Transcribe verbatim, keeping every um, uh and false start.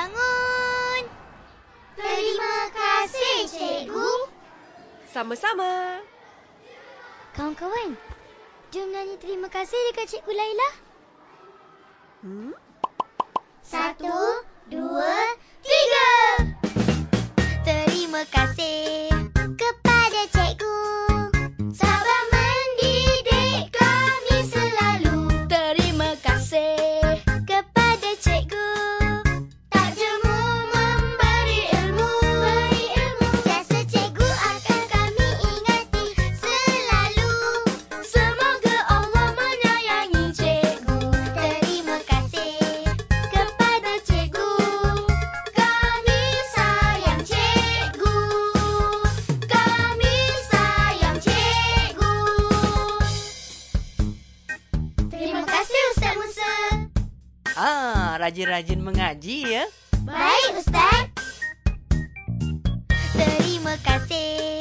Bangun! Terima kasih, cikgu. Sama-sama. Kawan-kawan, jom nyanyi terima kasih dekat Cikgu Laila. Hmm? Satu, dua, tiga. Terima kasih kepada cikgu. Sabar mendidik kami selalu. Terima kasih kepada cikgu. Tak jemu memberi ilmu. Beri ilmu. Jasa cikgu akan kami ingati selalu. Semoga Allah menyayangi cikgu. Terima kasih kepada cikgu. Kami sayang cikgu. Kami sayang cikgu. Terima kasih Ustaz Musa. Ah, rajin-rajin mengaji ya. Baik Ustaz. Terima kasih